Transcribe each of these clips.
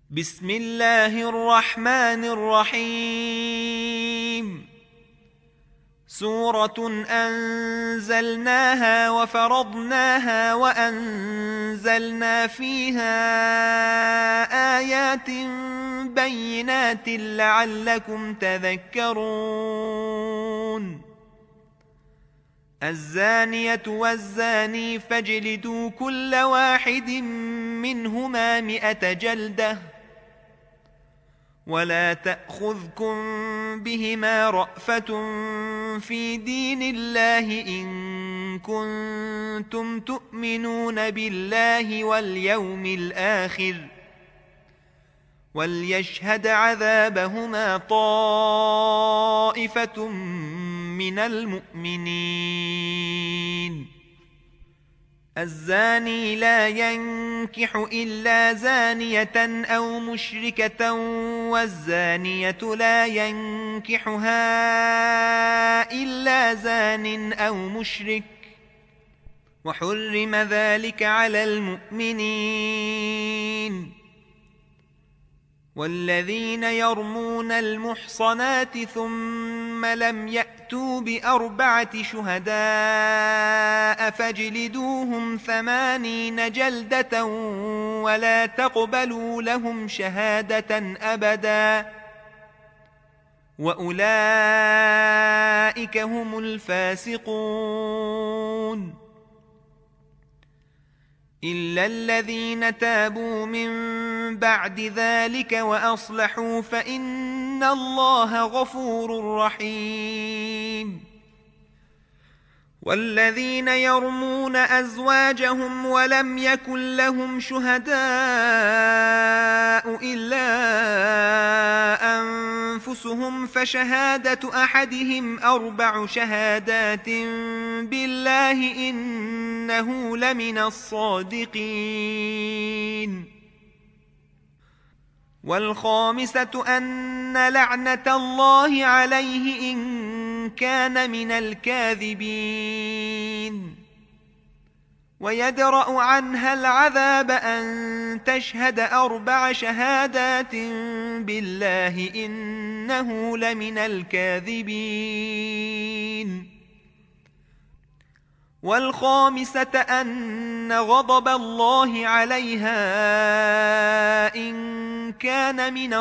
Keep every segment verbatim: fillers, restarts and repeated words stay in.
بسم الله الرحمن الرحيم. سورة أنزلناها وفرضناها وأنزلنا فيها آيات بينات لعلكم تذكرون. الزانية والزاني فاجلدوا كل واحد منهما مئة جلدة ولا تأخذكم بهما رأفة في دين الله إن كنتم تؤمنون بالله واليوم الآخر وليشهد عذابهما طائفة من المؤمنين. الزاني لا ينكح إلا زانية أو مشركة والزانية لا ينكحها إلا زان أو مشرك وحرم ذلك على المؤمنين. والذين يرمون المحصنات ثم لم يأتوا بأربعة شهداء فاجلدوهم ثمانين جلدة ولا تقبلوا لهم شهادة أبدا وأولئك هم الفاسقون. إلا الذين تابوا من بعد ذلك وأصلحوا فإن الله غفور رحيم. والذين يرمون أزواجهم ولم يكن لهم شهداء إلا أنفسهم فشهادة أحدهم أربع شهادات بالله إنه لمن الصادقين. والخامسة أن لعنة الله عليه إن كان من الكاذبين. ويدرأ عنها العذاب أن تشهد أربع شهادات بالله إنه لمن الكاذبين. والخامسة أن غضب الله عليها إن كان من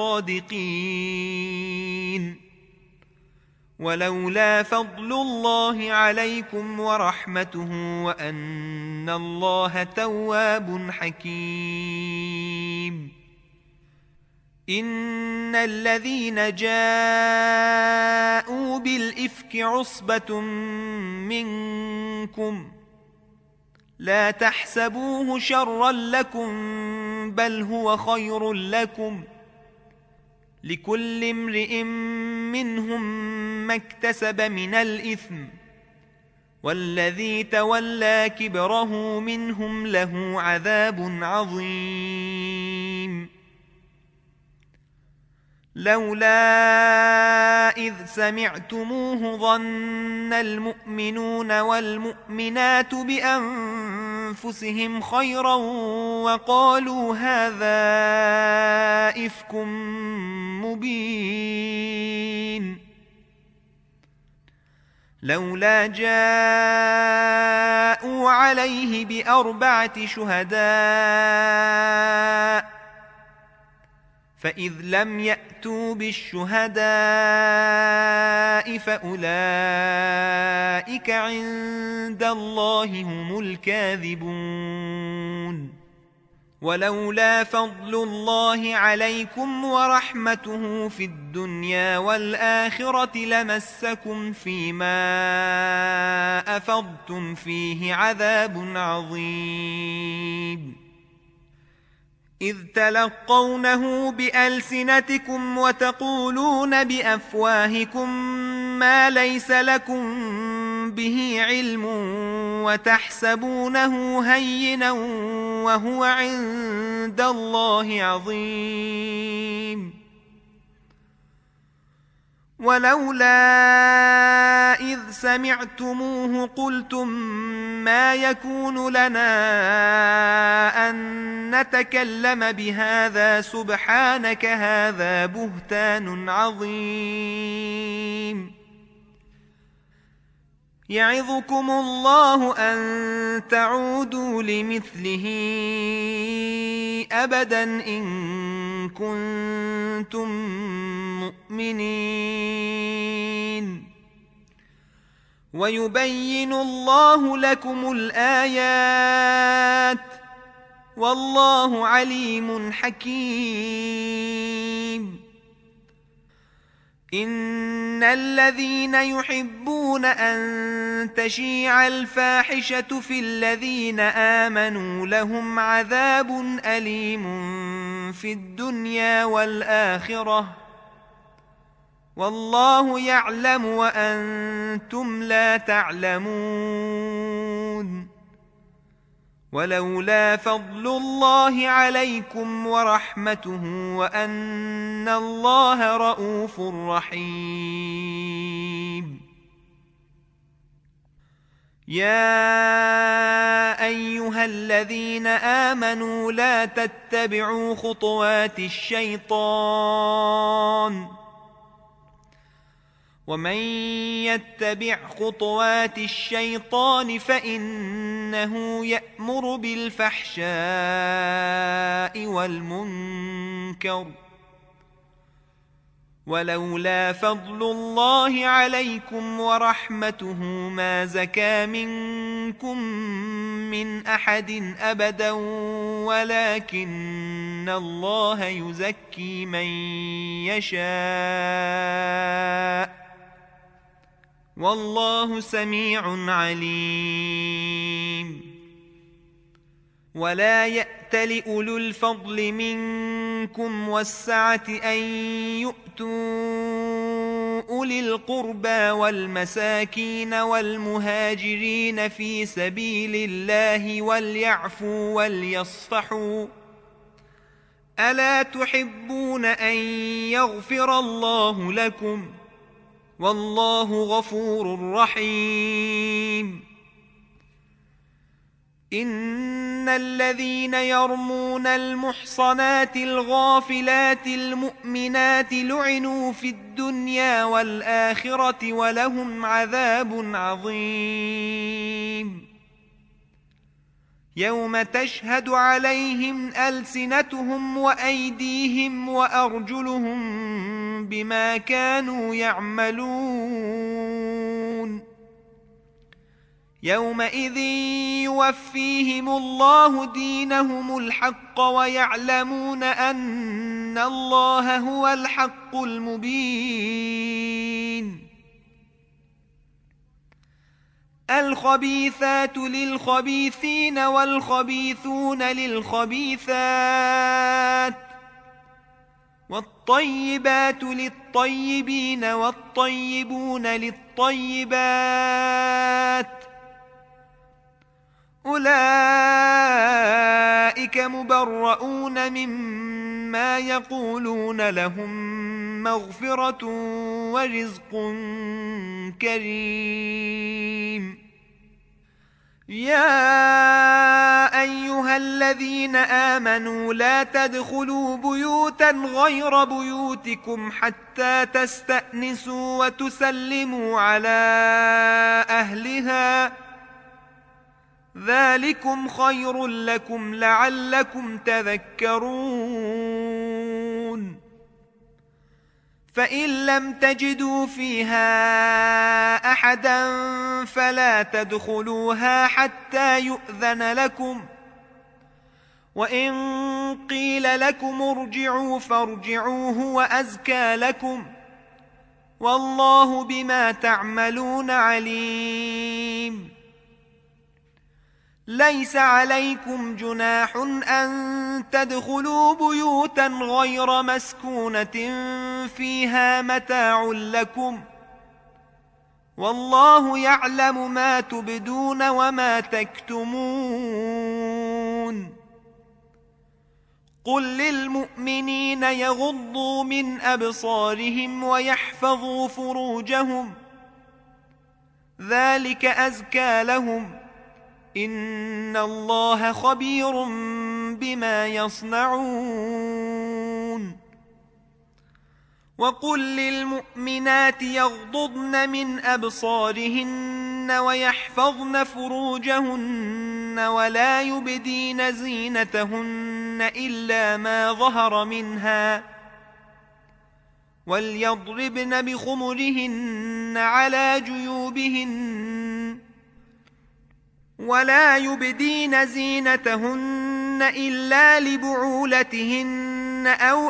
الصادقين. ولولا فضل الله عليكم ورحمته وأن الله تواب حكيم. إن الذين جاءوا بالإفك عصبة منكم لا تحسبوه شرا لكم بل هو خير لكم لكل امرئ منهم ما اكتسب من الإثم والذي تولى كبره منهم له عذاب عظيم. لولا إذ سمعتموه ظن المؤمنون والمؤمنات بأنفسهم خيرا وقالوا هذا إفك مبين. لولا جاءوا عليه بأربعة شهداء فإذ لم يأتوا بالشهداء فأولئك عند الله هم الكاذبون. ولولا فضل الله عليكم ورحمته في الدنيا والآخرة لمسكم فيما أفضتم فيه عذاب عظيم. إذ تلقونه بألسنتكم وتقولون بأفواهكم ما ليس لكم به علم وتحسبونه هينا وهو عند الله عظيم. ولولا إذ سمعتموه قلتم ما يكون لنا أن نتكلم بهذا سبحانك هذا بهتان عظيم يعظكم الله أن تعودوا لمثله أبدا إن كنتم مؤمنين ويبين الله لكم الآيات والله عليم حكيم إن الذين يحبون أن تشيع الفاحشة في الذين آمنوا لهم عذاب أليم في الدنيا والآخرة والله يعلم وأنتم لا تعلمون ولولا فضل الله عليكم ورحمته وأن الله رءوف رحيم يا أيها الذين آمنوا لا تتبعوا خطوات الشيطان ومن يتبع خطوات الشيطان فإنه يأمر بالفحشاء والمنكر ولولا فضل الله عليكم ورحمته ما زكى منكم من أحد أبدا ولكن الله يزكي من يشاء والله سميع عليم ولا يأتل أولو الفضل منكم والسعة أن يؤتوا أولي القربى والمساكين والمهاجرين في سبيل الله وليعفوا وليصفحوا ألا تحبون أن يغفر الله لكم والله غفور رحيم إن الذين يرمون المحصنات الغافلات المؤمنات لعنوا في الدنيا والآخرة ولهم عذاب عظيم يوم تشهد عليهم ألسنتهم وأيديهم وأرجلهم بما كانوا يعملون يومئذ يوفيهم الله دينهم الحق ويعلمون أن الله هو الحق المبين الخبيثات للخبيثين والخبيثون للخبيثات والطيبات للطيبين والطيبون للطيبات أولئك مبرؤون مما يقولون لهم مغفرة ورزق كريم يا أيها الذين آمنوا لا تدخلوا بيوتا غير بيوتكم حتى تستأنسوا وتسلموا على أهلها ذلكم خير لكم لعلكم تذكرون فإن لم تجدوا فيها أحدا فلا تدخلوها حتى يؤذن لكم وإن قيل لكم ارجعوا فارجعوا هو أزكى لكم والله بما تعملون عليم ليس عليكم جناح أن تدخلوا بيوتا غير مسكونة فيها متاع لكم والله يعلم ما تبدون وما تكتمون قل للمؤمنين للمؤمنين يغضوا من أبصارهم ويحفظوا فروجهم ذلك أزكى لهم إن الله خبير بما يصنعون وقل للمؤمنات يغضضن من أبصارهن ويحفظن فروجهن ولا يبدين زينتهن إلا ما ظهر منها وليضربن بخمرهن على جيوبهن ولا يبدين زينتهن إلا لبعولتهن أو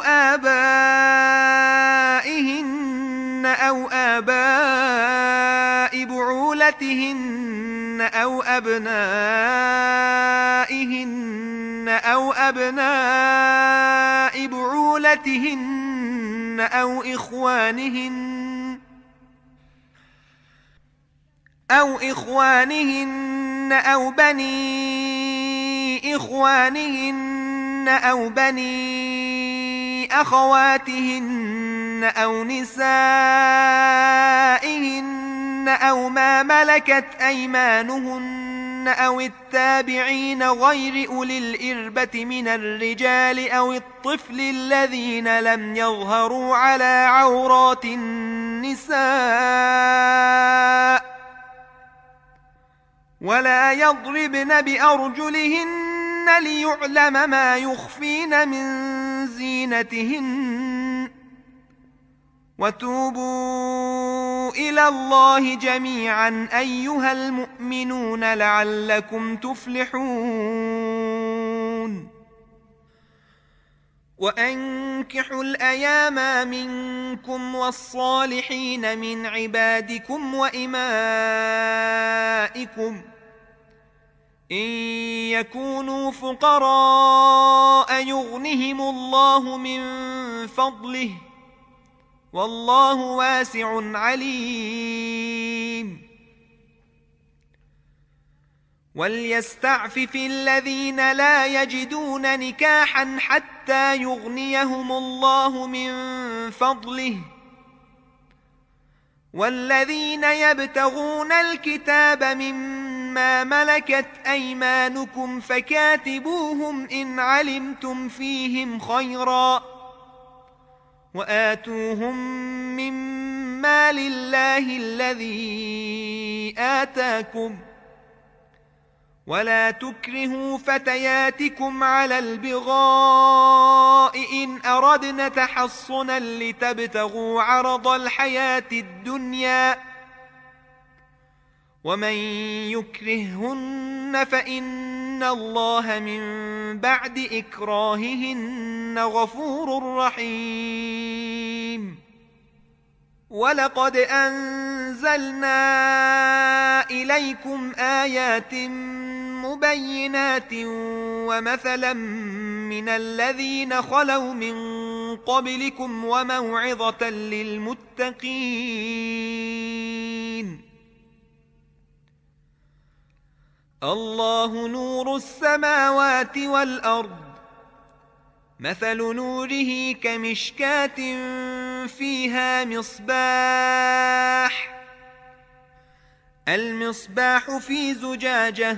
آبائهن أو آباء بعولتهن أو أبنائهن أو أبناء بعولتهن أو إخوانهن أو إخوانهن أو بني إخوانهن أو بني أخواتهن أو نسائهن أو ما ملكت أيمانهن أو التابعين غير أولي الإربة من الرجال أو الطفل الذين لم يظهروا على عورات النساء ولا يضربن بأرجلهن ليعلم ما يخفين من زينتهن وتوبوا إلى الله جميعا أيها المؤمنون لعلكم تفلحون وأنكحوا الأيام منكم والصالحين من عبادكم وإمائكم إن يكونوا فقراء يغنهم الله من فضله والله واسع عليم وليستعفف الذين لا يجدون نكاحا حتى يغنيهم الله من فضله والذين يبتغون الكتاب مما ملكت أيمانكم فكاتبوهم إن علمتم فيهم خيرا وآتوهم مما لله الذي آتاكم ولا تكرهوا فتياتكم على البغاء إن أردنا تحصنا لتبتغوا عرض الحياة الدنيا ومن يكرههن فإن الله من بعد إكراههن غفور رحيم ولقد أنزلنا إليكم آيات مبينات ومثلا من الذين خلوا من قبلكم وموعظة للمتقين الله نور السماوات والأرض مثل نوره كمشكاة فيها مصباح المصباح في زجاجة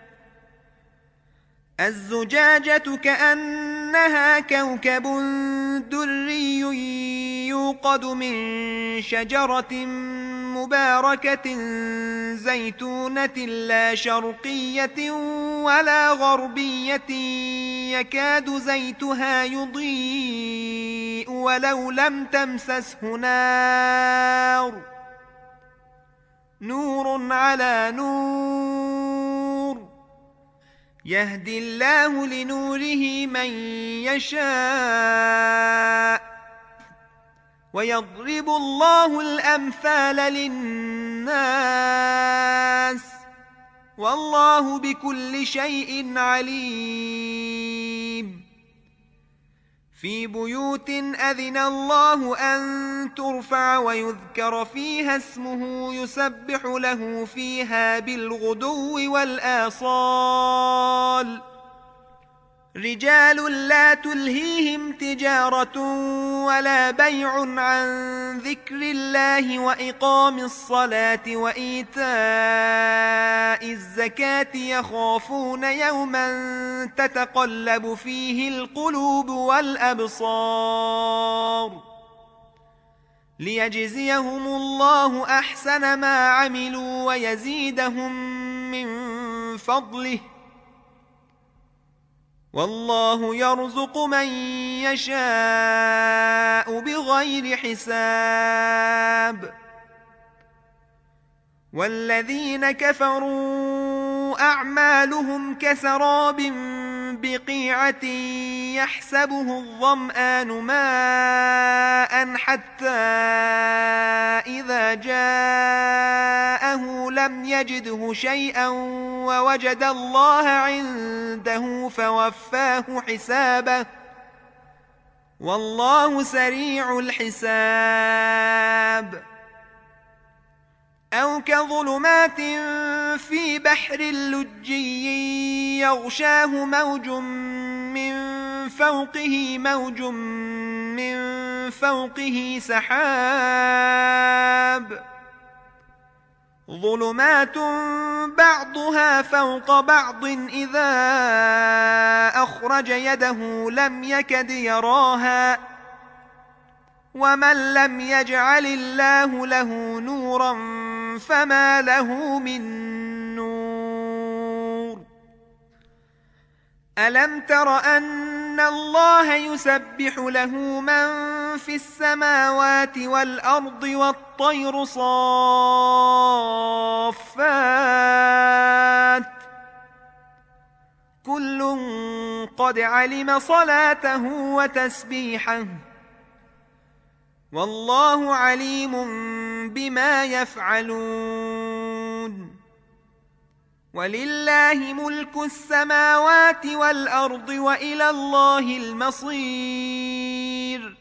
الزجاجة كأنها كوكب دري يوقد من شجرة مباركة زيتونة لا شرقية ولا غربية يكاد زيتها يضيء ولو لم تمسسه نار نور على نور يهدي الله لنوره من يشاء ويضرب الله الأمثال للناس والله بكل شيء عليم في بيوت أذن الله أن ترفع ويذكر فيها اسمه يسبح له فيها بالغدو والآصال رجال لا تلهيهم تجارة ولا بيع عن ذكر الله وإقام الصلاة وإيتاء الزكاة يخافون يوما تتقلب فيه القلوب والأبصار ليجزيهم الله أحسن ما عملوا ويزيدهم من فضله والله يرزق من يشاء بغير حساب والذين كفروا أعمالهم كسراب بقيعة يحسبه الظمآن ماء حتى إذا جاءه لم يجده شيئا ووجد الله عنده فوفاه حسابه والله سريع الحساب أو كظلمات في بحر لجي يغشاه موج من فوقه موج من فوقه سحاب ظلمات بعضها فوق بعض إذا أخرج يده لم يكد يراها ومن لم يجعل الله له نورا فما له من نور ألم تر أن الله يسبح له من في السماوات والأرض والطير صافات كل قد علم صلاته وتسبيحه والله عليم بما يفعلون ولله ملك السماوات والأرض وإلى الله المصير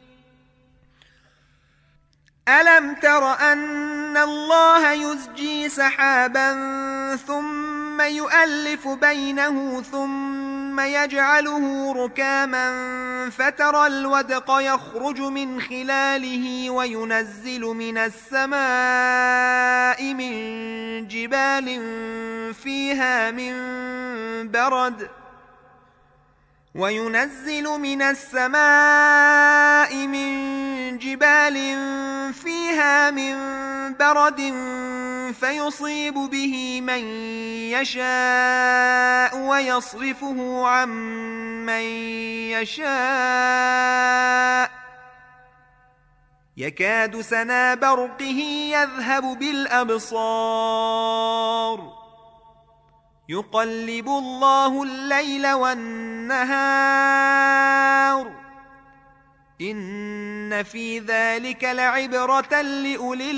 ألم تر أن الله يزجي سحابا ثم يؤلف بينه ثم يجعله ركاما فترى الودق يخرج من خلاله وينزل من السماء من جبال فيها من برد وينزل من السماء من جبال فيها من برد فيصيب به من يشاء ويصرفه عن من يشاء يكاد سنا برقه يذهب بالأبصار يقلب الله الليل والنهار إن في ذلك لعبرة لأولي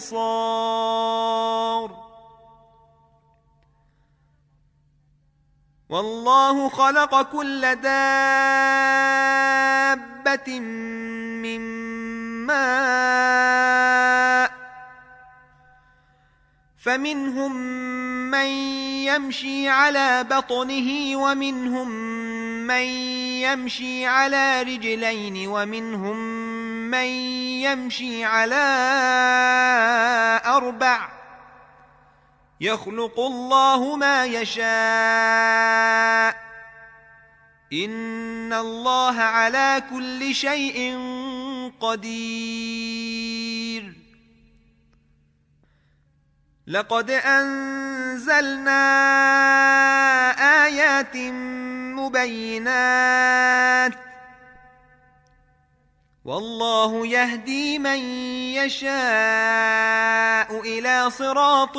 الأبصار والله خلق كل دابة من ماء فمنهم من يمشي على بطنه ومنهم من يمشي على رجلين ومنهم من يمشي على أربع يخلق الله ما يشاء إن الله على كل شيء قدير لقد أنزلنا آيات مبينات والله يهدي من يشاء إلى صراط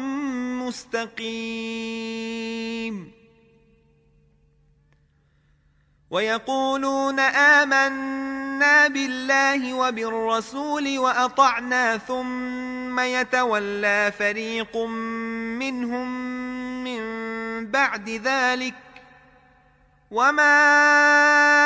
مستقيم ويقولون آمنا بالله وبالرسول وأطعنا ثم يتولى فريق منهم من بعد ذلك وما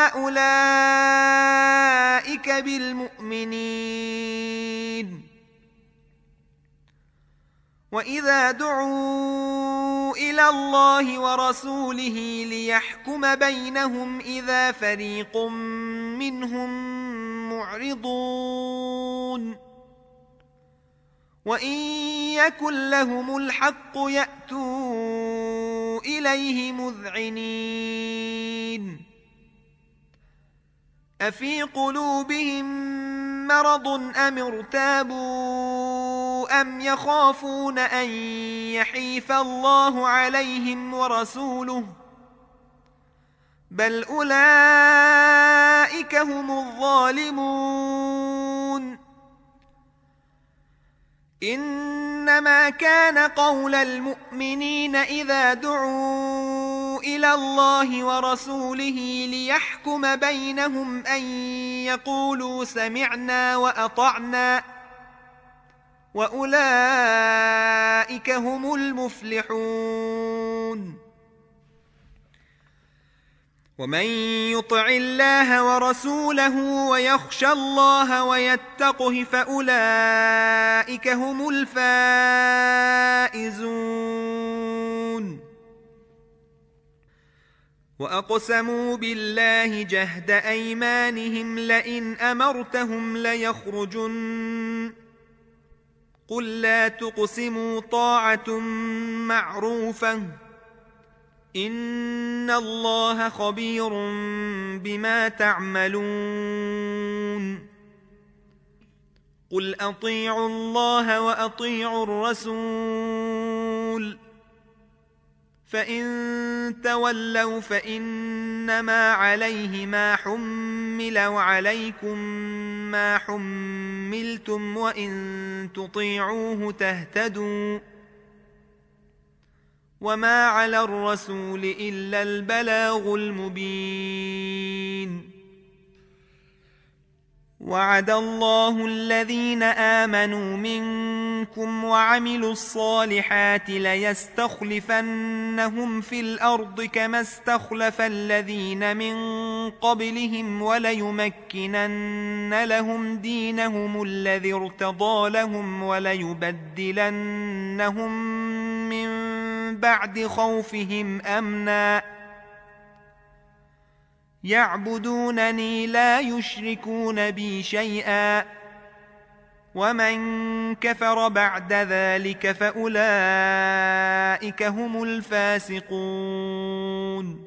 أولئك بالمؤمنين وإذا دعوا إلى الله ورسوله ليحكم بينهم إذا فريق منهم معرضون وإن يكن لهم الحق يأتوا إليه مذعنين أفي قلوبهم مرض أم ارتابوا أم يخافون أن يحيف الله عليهم ورسوله بل أولئك هم الظالمون إنما كان قول المؤمنين إذا دعوا إلى الله ورسوله ليحكم بينهم أن يقولوا سمعنا وأطعنا وأولئك هم المفلحون ومن يطع الله ورسوله ويخشى الله ويتقه فأولئك هم الفائزون وأقسموا بالله جهد أيمانهم لئن أمرتهم ليخرجن قل لا تقسموا طاعة معروفة إن الله خبير بما تعملون قل أطيعوا الله وأطيعوا الرسول فإن تولوا فإنما عليه ما حمل وعليكم ما حملتم وإن تطيعوه تهتدوا وما على الرسول إلا البلاغ المبين وعد الله الذين آمنوا منكم وعملوا الصالحات ليستخلفنهم في الأرض كما استخلف الذين من قبلهم وليمكنن لهم دينهم الذي ارتضى لهم وليبدلنهم من بعد خوفهم أمنا يعبدونني لا يشركون بي شيئا ومن كفر بعد ذلك فأولئك هم الفاسقون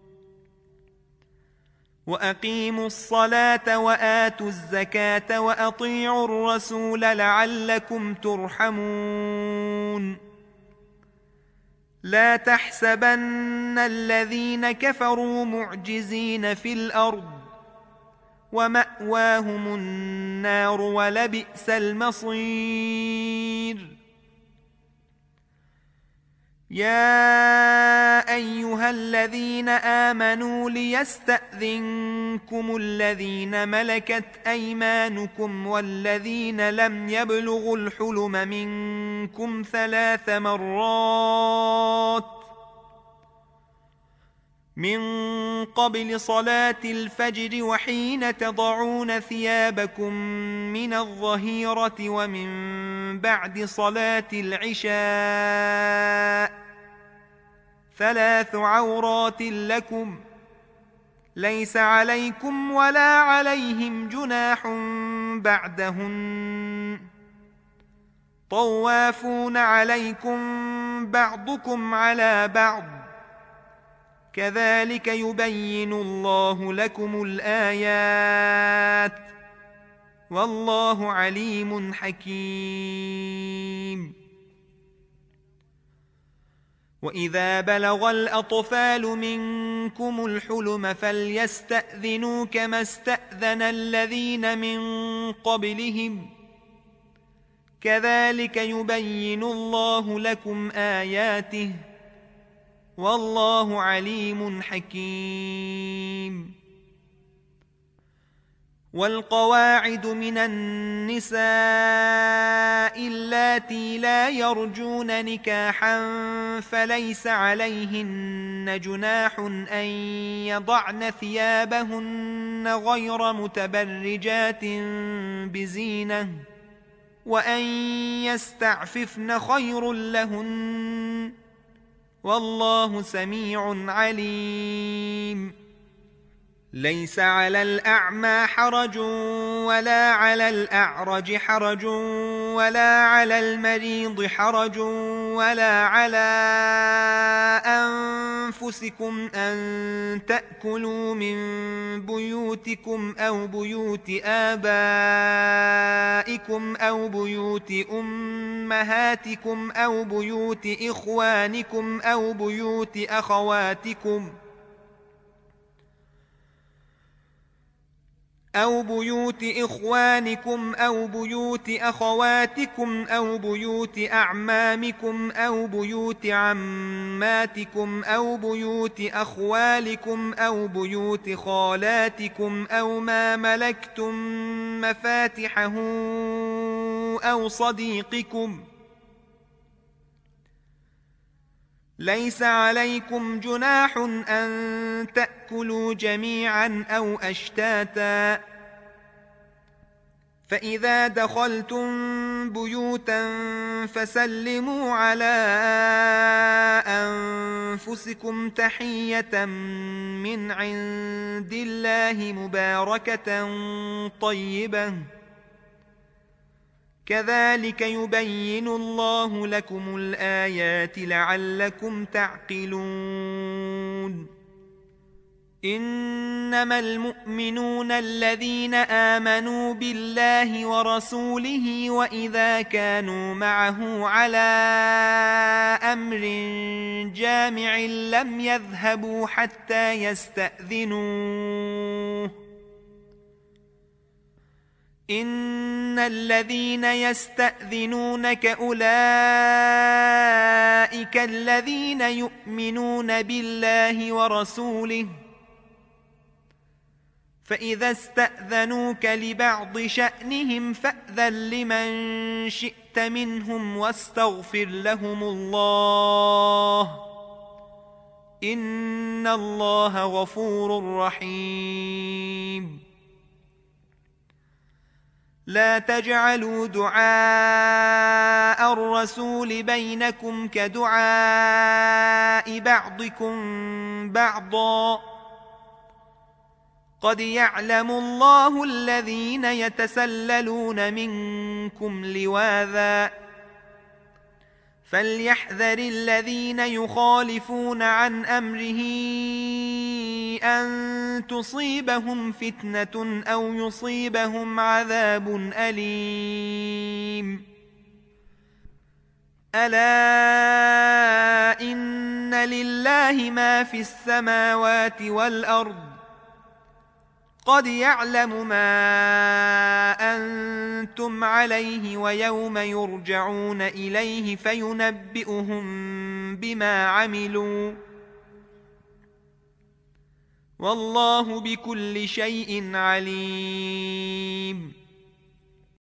وأقيموا الصلاة وآتوا الزكاة وأطيعوا الرسول لعلكم ترحمون لا تحسبن الذين كفروا معجزين في الأرض ومأواهم النار ولبئس المصير يا أيها الذين آمنوا ليستأذنكم الذين ملكت أيمانكم والذين لم يبلغوا الحلم منكم ثلاث مرات من قبل صلاة الفجر وحين تضعون ثيابكم من الظهيرة ومن بعد صلاة العشاء ثلاث عورات لكم ليس عليكم ولا عليهم جناح بعدهن طوافون عليكم بعضكم على بعض كذلك يبين الله لكم الآيات والله عليم حكيم وإذا بلغ الأطفال منكم الحلم فليستأذنوا كما استأذن الذين من قبلهم كذلك يبين الله لكم آياته والله عليم حكيم والقواعد من النساء اللاتي لا يرجون نكاحا فليس عليهن جناح أن يضعن ثيابهن غير متبرجات بزينة وأن يستعففن خير لهن والله سميع عليم. ليس على الأعمى حرج ولا على الأعرج حرج ولا على المريض حرج ولا على أنفسكم أن تأكلوا من بيوتكم أو بيوت آبائكم أو بيوت أمهاتكم أو بيوت إخوانكم أو بيوت أخواتكم أو بيوت إخوانكم أو بيوت أخواتكم أو بيوت أعمامكم أو بيوت عماتكم أو بيوت أخوالكم أو بيوت خالاتكم أو ما ملكتم مفاتحه أو صديقكم. ليس عليكم جناح أن تأكلوا جميعا أو أشتاتا، فإذا دخلتم بيوتا فسلموا على أنفسكم تحية من عند الله مباركة طيبة، كذلك يبين الله لكم الآيات لعلكم تعقلون. إنما المؤمنون الذين آمنوا بالله ورسوله وإذا كانوا معه على أمر جامع لم يذهبوا حتى يستأذنوه. إن الذين يستأذنونك أولئك الذين يؤمنون بالله ورسوله، فإذا استأذنوك لبعض شأنهم فأذن لمن شئت منهم واستغفر لهم الله، إن الله غفور رحيم. لا تجعلوا دعاء الرسول بينكم كدعاء بعضكم بعضا، قد يعلم الله الذين يتسللون منكم لواذا، فليحذر الذين يخالفون عن أمره أن تصيبهم فتنة أو يصيبهم عذاب أليم. ألا إن لله ما في السماوات والأرض، قد يعلم ما أنتم عليه ويوم يرجعون إليه فينبئهم بما عملوا، والله بكل شيء عليم.